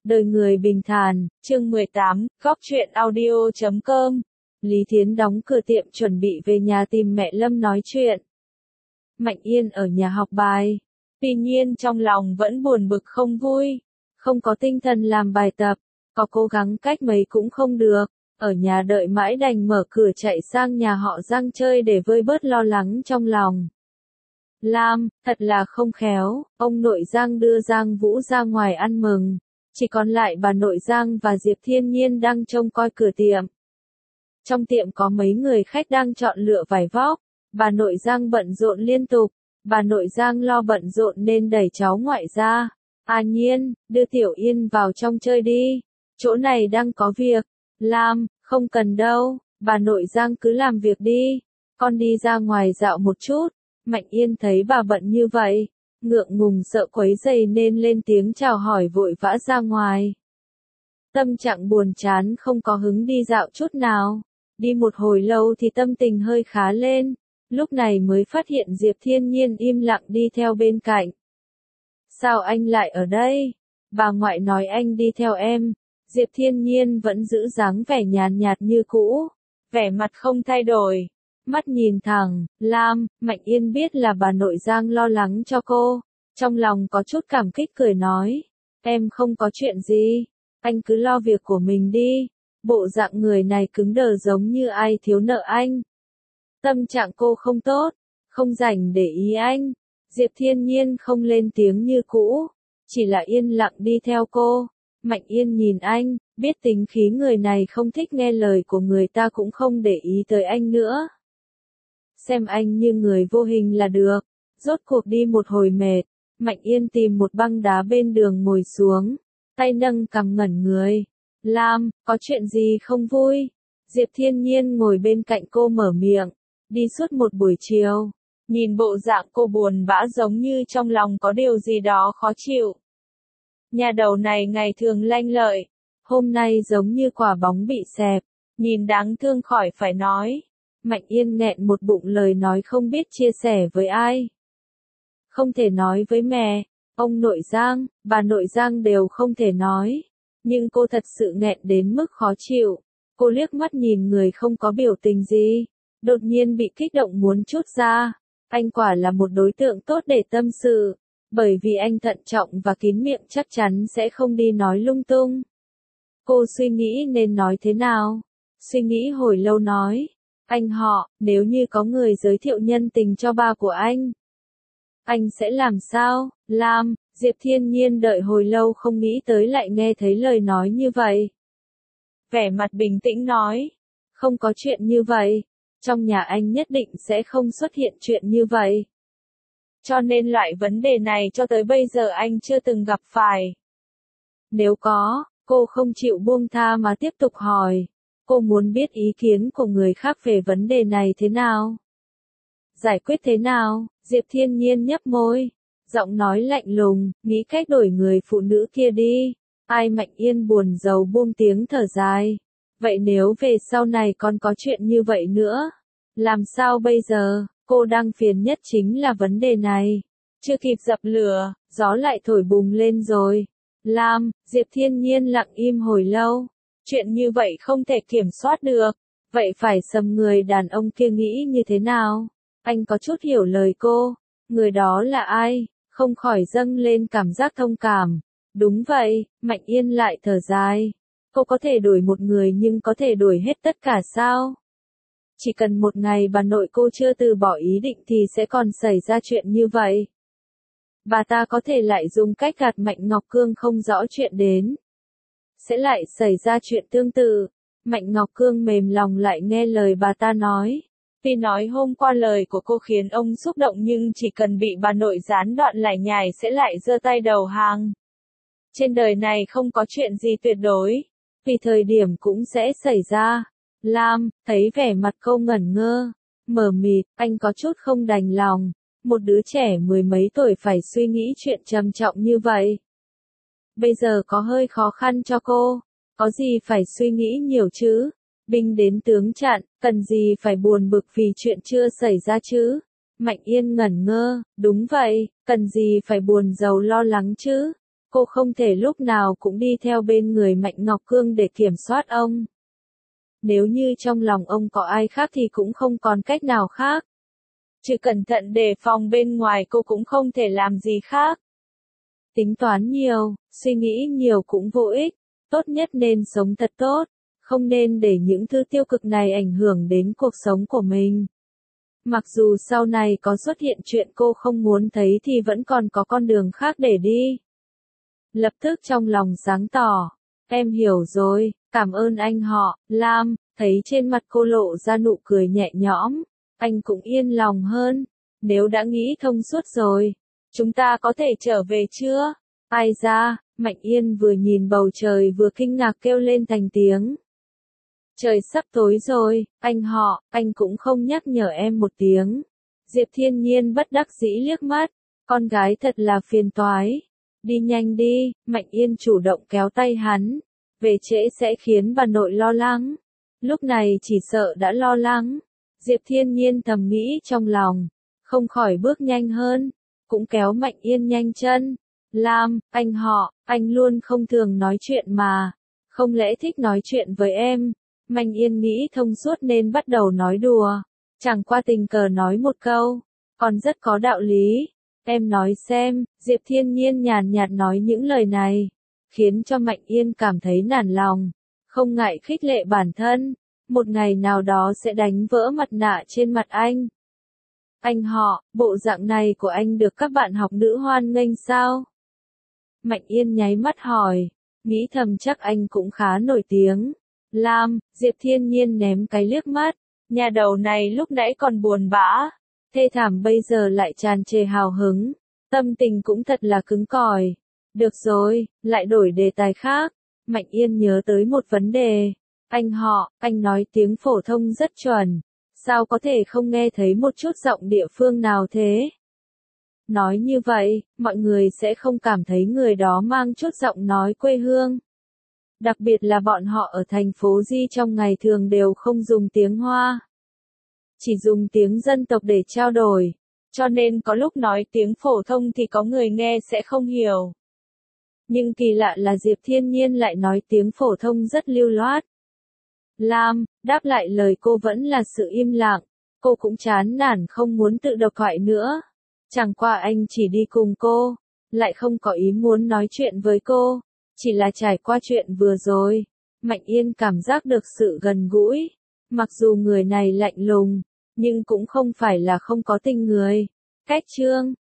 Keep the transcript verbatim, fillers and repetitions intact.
Đời người bình thản, chương mười tám, góc truyện audio chấm com. Lý Thiến đóng cửa tiệm chuẩn bị về nhà tìm mẹ Lâm nói chuyện. Mạnh Yên ở nhà học bài. Tuy nhiên trong lòng vẫn buồn bực không vui. Không có tinh thần làm bài tập. Có cố gắng cách mấy cũng không được. Ở nhà đợi mãi đành mở cửa chạy sang nhà họ Giang chơi để vơi bớt lo lắng trong lòng. Lam, thật là không khéo, ông nội Giang đưa Giang Vũ ra ngoài ăn mừng. Chỉ còn lại bà nội Giang và Diệp Thiên Nhiên đang trông coi cửa tiệm. Trong tiệm có mấy người khách đang chọn lựa vải vóc. Bà nội Giang bận rộn liên tục. Bà nội Giang lo bận rộn nên đẩy cháu ngoại ra. À Nhiên, đưa Tiểu Yên vào trong chơi đi. Chỗ này đang có việc. Lam, không cần đâu. Bà nội Giang cứ làm việc đi. Con đi ra ngoài dạo một chút. Mạnh Yên thấy bà bận như vậy. Ngượng ngùng sợ quấy rầy nên lên tiếng chào hỏi vội vã ra ngoài. Tâm trạng buồn chán không có hứng đi dạo chút nào. Đi một hồi lâu thì tâm tình hơi khá lên. Lúc này mới phát hiện Diệp Thiên Nhiên im lặng đi theo bên cạnh. Sao anh lại ở đây? Bà ngoại nói anh đi theo em. Diệp Thiên Nhiên vẫn giữ dáng vẻ nhàn nhạt như cũ. Vẻ mặt không thay đổi. Mắt nhìn thẳng, Lam, Mạnh Yên biết là bà nội Giang lo lắng cho cô. Trong lòng có chút cảm kích cười nói. Em không có chuyện gì. Anh cứ lo việc của mình đi. Bộ dạng người này cứng đờ giống như ai thiếu nợ anh. Tâm trạng cô không tốt. Không rảnh để ý anh. Diệp Thiên Nhiên không lên tiếng như cũ. Chỉ là yên lặng đi theo cô. Mạnh Yên nhìn anh, biết tính khí người này không thích nghe lời của người ta cũng không để ý tới anh nữa. Xem anh như người vô hình là được. Rốt cuộc đi một hồi mệt. Mạnh Yên tìm một băng đá bên đường ngồi xuống. Tay nâng cằm ngẩn người. Lam, có chuyện gì không vui? Diệp Thiên Nhiên ngồi bên cạnh cô mở miệng. Đi suốt một buổi chiều. Nhìn bộ dạng cô buồn bã giống như trong lòng có điều gì đó khó chịu. Nhà đầu này ngày thường lanh lợi. Hôm nay giống như quả bóng bị xẹp. Nhìn đáng thương khỏi phải nói. Mạnh Yên nghẹn một bụng lời nói không biết chia sẻ với ai. Không thể nói với mẹ, ông nội Giang, bà nội Giang đều không thể nói. Nhưng cô thật sự nghẹn đến mức khó chịu. Cô liếc mắt nhìn người không có biểu tình gì. Đột nhiên bị kích động muốn trút ra. Anh quả là một đối tượng tốt để tâm sự. Bởi vì anh thận trọng và kín miệng chắc chắn sẽ không đi nói lung tung. Cô suy nghĩ nên nói thế nào. Suy nghĩ hồi lâu nói. Anh họ, nếu như có người giới thiệu nhân tình cho ba của anh, anh sẽ làm sao? Lam, Diệp Thiên Nhiên đợi hồi lâu không nghĩ tới lại nghe thấy lời nói như vậy. Vẻ mặt bình tĩnh nói, không có chuyện như vậy. Trong nhà anh nhất định sẽ không xuất hiện chuyện như vậy. Cho nên loại vấn đề này cho tới bây giờ anh chưa từng gặp phải. Nếu có, cô không chịu buông tha mà tiếp tục hỏi. Cô muốn biết ý kiến của người khác về vấn đề này thế nào? Giải quyết thế nào? Diệp Thiên Nhiên nhấp môi. Giọng nói lạnh lùng, nghĩ cách đổi người phụ nữ kia đi. Ai Mạnh Yên buồn rầu buông tiếng thở dài. Vậy nếu về sau này còn có chuyện như vậy nữa? Làm sao bây giờ? Cô đang phiền nhất chính là vấn đề này. Chưa kịp dập lửa, gió lại thổi bùng lên rồi. Lam, Diệp Thiên Nhiên lặng im hồi lâu. Chuyện như vậy không thể kiểm soát được. Vậy phải sầm người đàn ông kia nghĩ như thế nào? Anh có chút hiểu lời cô. Người đó là ai? Không khỏi dâng lên cảm giác thông cảm. Đúng vậy, Mạnh Yên lại thở dài. Cô có thể đổi một người nhưng có thể đổi hết tất cả sao? Chỉ cần một ngày bà nội cô chưa từ bỏ ý định thì sẽ còn xảy ra chuyện như vậy. Bà ta có thể lại dùng cách gạt Mạnh Ngọc Cương không rõ chuyện đến. Sẽ lại xảy ra chuyện tương tự. Mạnh Ngọc Cương mềm lòng lại nghe lời bà ta nói. Tuy nói hôm qua lời của cô khiến ông xúc động nhưng chỉ cần bị bà nội gián đoạn lải nhải sẽ lại giơ tay đầu hàng. Trên đời này không có chuyện gì tuyệt đối. Vì thời điểm cũng sẽ xảy ra. Lam, thấy vẻ mặt cô ngẩn ngơ. Mờ mịt, anh có chút không đành lòng. Một đứa trẻ mười mấy tuổi phải suy nghĩ chuyện trầm trọng như vậy. Bây giờ có hơi khó khăn cho cô. Có gì phải suy nghĩ nhiều chứ? Binh đến tướng chặn, cần gì phải buồn bực vì chuyện chưa xảy ra chứ? Mạnh Yên ngẩn ngơ, đúng vậy, cần gì phải buồn rầu lo lắng chứ? Cô không thể lúc nào cũng đi theo bên người Mạnh Ngọc Cương để kiểm soát ông. Nếu như trong lòng ông có ai khác thì cũng không còn cách nào khác. Trừ cẩn thận đề phòng bên ngoài cô cũng không thể làm gì khác. Tính toán nhiều, suy nghĩ nhiều cũng vô ích, tốt nhất nên sống thật tốt, không nên để những thứ tiêu cực này ảnh hưởng đến cuộc sống của mình. Mặc dù sau này có xuất hiện chuyện cô không muốn thấy thì vẫn còn có con đường khác để đi. Lập tức trong lòng sáng tỏ, em hiểu rồi, cảm ơn anh họ, Lam, thấy trên mặt cô lộ ra nụ cười nhẹ nhõm, anh cũng yên lòng hơn, nếu đã nghĩ thông suốt rồi, chúng ta có thể trở về chưa? Ai ra, Mạnh Yên vừa nhìn bầu trời vừa kinh ngạc kêu lên thành tiếng. Trời sắp tối rồi, anh họ, anh cũng không nhắc nhở em một tiếng. Diệp Thiên Nhiên bất đắc dĩ liếc mắt, con gái thật là phiền toái. Đi nhanh đi, Mạnh Yên chủ động kéo tay hắn. Về trễ sẽ khiến bà nội lo lắng. Lúc này chỉ sợ đã lo lắng. Diệp Thiên Nhiên thầm nghĩ trong lòng, không khỏi bước nhanh hơn, cũng kéo Mạnh Yên nhanh chân. Lam, anh họ, anh luôn không thường nói chuyện mà, không lẽ thích nói chuyện với em? Mạnh Yên nghĩ thông suốt nên bắt đầu nói đùa, chẳng qua tình cờ nói một câu, còn rất có đạo lý. Em nói xem, Diệp Thiên Nhiên nhàn nhạt nói những lời này, khiến cho Mạnh Yên cảm thấy nản lòng, không ngại khích lệ bản thân, một ngày nào đó sẽ đánh vỡ mặt nạ trên mặt anh. Anh họ, bộ dạng này của anh được các bạn học nữ hoan nghênh sao? Mạnh Yên nháy mắt hỏi, nghĩ thầm chắc anh cũng khá nổi tiếng. Lam, Diệp Thiên Nhiên ném cái liếc mắt, nhà đầu này lúc nãy còn buồn bã, thê thảm bây giờ lại tràn trề hào hứng, tâm tình cũng thật là cứng cỏi. Được rồi, lại đổi đề tài khác. Mạnh Yên nhớ tới một vấn đề. Anh họ, anh nói tiếng phổ thông rất chuẩn, sao có thể không nghe thấy một chút giọng địa phương nào thế? Nói như vậy, mọi người sẽ không cảm thấy người đó mang chút giọng nói quê hương. Đặc biệt là bọn họ ở thành phố Di trong ngày thường đều không dùng tiếng Hoa. Chỉ dùng tiếng dân tộc để trao đổi, cho nên có lúc nói tiếng phổ thông thì có người nghe sẽ không hiểu. Nhưng kỳ lạ là Diệp Thiên Nhiên lại nói tiếng phổ thông rất lưu loát. Lam, đáp lại lời cô vẫn là sự im lặng, cô cũng chán nản không muốn tự độc thoại nữa. Chẳng qua anh chỉ đi cùng cô, lại không có ý muốn nói chuyện với cô, chỉ là trải qua chuyện vừa rồi. Mạnh Yên cảm giác được sự gần gũi, mặc dù người này lạnh lùng, nhưng cũng không phải là không có tình người. Cách chương